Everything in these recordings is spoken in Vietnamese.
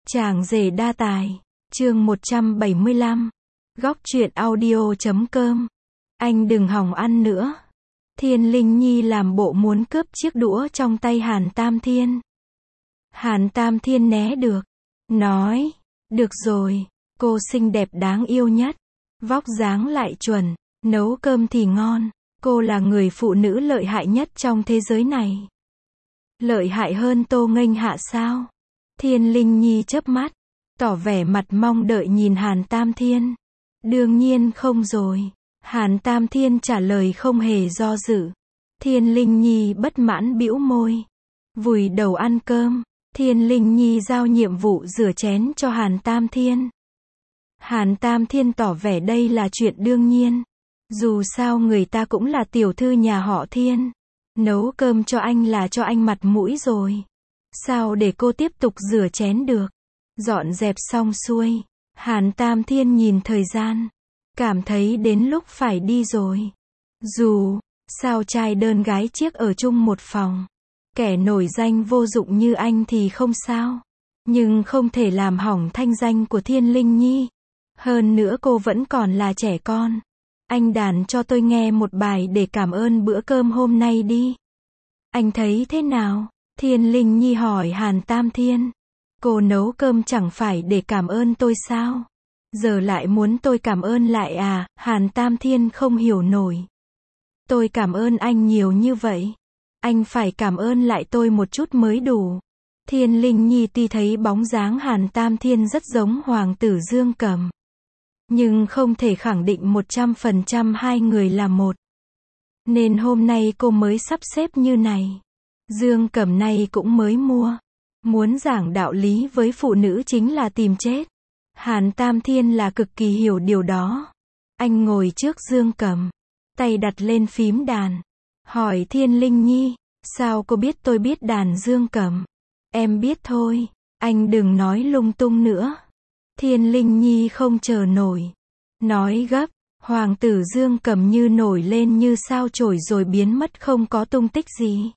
Chàng rể đa tài, chương 175, góc truyện audio.com. Anh đừng hòng ăn nữa. Thiên Linh Nhi làm bộ muốn cướp chiếc đũa trong tay Hàn Tam Thiên. Hàn Tam Thiên né được, nói, được rồi, cô xinh đẹp đáng yêu nhất, vóc dáng lại chuẩn, nấu cơm thì ngon, cô là người phụ nữ lợi hại nhất trong thế giới này. Lợi hại hơn Tô Nghênh Hạ sao? Thiên Linh Nhi chớp mắt, tỏ vẻ mặt mong đợi nhìn Hàn Tam Thiên. Đương nhiên không rồi. Hàn Tam Thiên trả lời không hề do dự. Thiên Linh Nhi bất mãn bĩu môi, vùi đầu ăn cơm. Thiên Linh Nhi giao nhiệm vụ rửa chén cho Hàn Tam Thiên. Hàn Tam Thiên tỏ vẻ đây là chuyện đương nhiên. Dù sao người ta cũng là tiểu thư nhà họ Thiên. Nấu cơm cho anh là cho anh mặt mũi rồi. Sao để cô tiếp tục rửa chén được? Dọn dẹp xong xuôi, Hàn Tam Thiên nhìn thời gian, cảm thấy đến lúc phải đi rồi. Dù sao trai đơn gái chiếc ở chung một phòng, kẻ nổi danh vô dụng như anh thì không sao, nhưng không thể làm hỏng thanh danh của Thiên Linh Nhi. Hơn nữa cô vẫn còn là trẻ con. Anh đàn cho tôi nghe một bài để cảm ơn bữa cơm hôm nay đi. Anh thấy thế nào? Thiên Linh Nhi hỏi Hàn Tam Thiên. Cô nấu cơm chẳng phải để cảm ơn tôi sao? Giờ lại muốn tôi cảm ơn lại à? Hàn Tam Thiên không hiểu nổi. Tôi cảm ơn anh nhiều như vậy. Anh phải cảm ơn lại tôi một chút mới đủ. Thiên Linh Nhi tuy thấy bóng dáng Hàn Tam Thiên rất giống Hoàng tử Dương Cẩm, nhưng không thể khẳng định 100% hai người là một. Nên hôm nay cô mới sắp xếp như này. Dương Cẩm này cũng mới mua. Muốn giảng đạo lý với phụ nữ chính là tìm chết. Hàn Tam Thiên là cực kỳ hiểu điều đó. Anh ngồi trước Dương Cẩm, tay đặt lên phím đàn, hỏi Thiên Linh Nhi, sao cô biết tôi biết đàn Dương Cẩm? Em biết thôi, anh đừng nói lung tung nữa. Thiên Linh Nhi không chờ nổi, nói gấp, Hoàng tử Dương Cẩm như nổi lên như sao chổi rồi biến mất không có tung tích gì.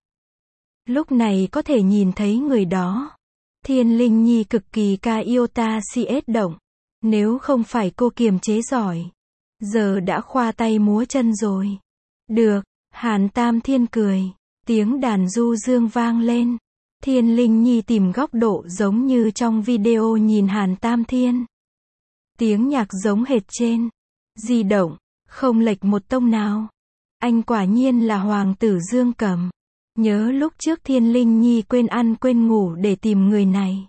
Lúc này có thể nhìn thấy người đó. Thiên Linh Nhi cực kỳ ca yêu ta si ết động. Nếu không phải cô kiềm chế giỏi, giờ đã khoa tay múa chân rồi. Được, Hàn Tam Thiên cười. Tiếng đàn du dương vang lên. Thiên Linh Nhi tìm góc độ giống như trong video nhìn Hàn Tam Thiên. Tiếng nhạc giống hệt trên di động, không lệch một tông nào. Anh quả nhiên là Hoàng tử Dương Cẩm. Nhớ lúc trước Thiên Linh Nhi quên ăn quên ngủ để tìm người này.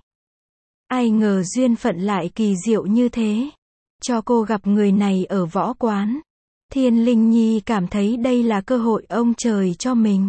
Ai ngờ duyên phận lại kỳ diệu như thế. Cho cô gặp người này ở võ quán. Thiên Linh Nhi cảm thấy đây là cơ hội ông trời cho mình.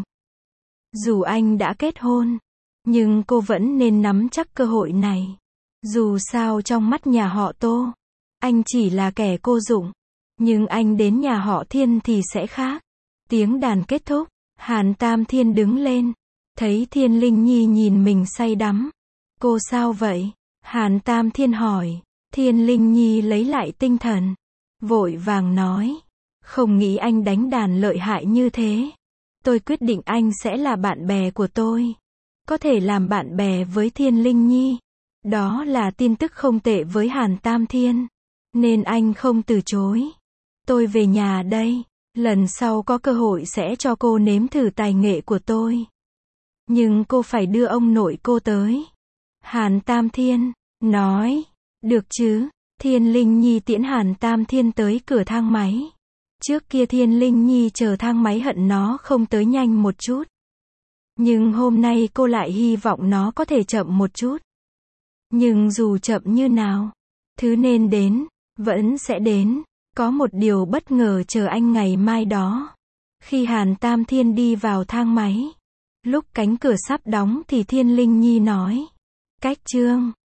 Dù anh đã kết hôn, nhưng cô vẫn nên nắm chắc cơ hội này. Dù sao trong mắt nhà họ Tô, anh chỉ là kẻ cô dụng. Nhưng anh đến nhà họ Thiên thì sẽ khác. Tiếng đàn kết thúc. Hàn Tam Thiên đứng lên, thấy Thiên Linh Nhi nhìn mình say đắm. Cô sao vậy? Hàn Tam Thiên hỏi. Thiên Linh Nhi lấy lại tinh thần, vội vàng nói, không nghĩ anh đánh đàn lợi hại như thế. Tôi quyết định anh sẽ là bạn bè của tôi. Có thể làm bạn bè với Thiên Linh Nhi. Đó là tin tức không tệ với Hàn Tam Thiên. Nên anh không từ chối. Tôi về nhà đây. Lần sau có cơ hội sẽ cho cô nếm thử tài nghệ của tôi. Nhưng cô phải đưa ông nội cô tới. Hàn Tam Thiên nói, được chứ? Thiên Linh Nhi tiễn Hàn Tam Thiên tới cửa thang máy. Trước kia Thiên Linh Nhi chờ thang máy hận nó không tới nhanh một chút. Nhưng hôm nay cô lại hy vọng nó có thể chậm một chút. Nhưng dù chậm như nào, thứ nên đến, vẫn sẽ đến. Có một điều bất ngờ chờ anh ngày mai đó. Khi Hàn Tam Thiên đi vào thang máy, lúc cánh cửa sắp đóng thì Thiên Linh Nhi nói, cách chương.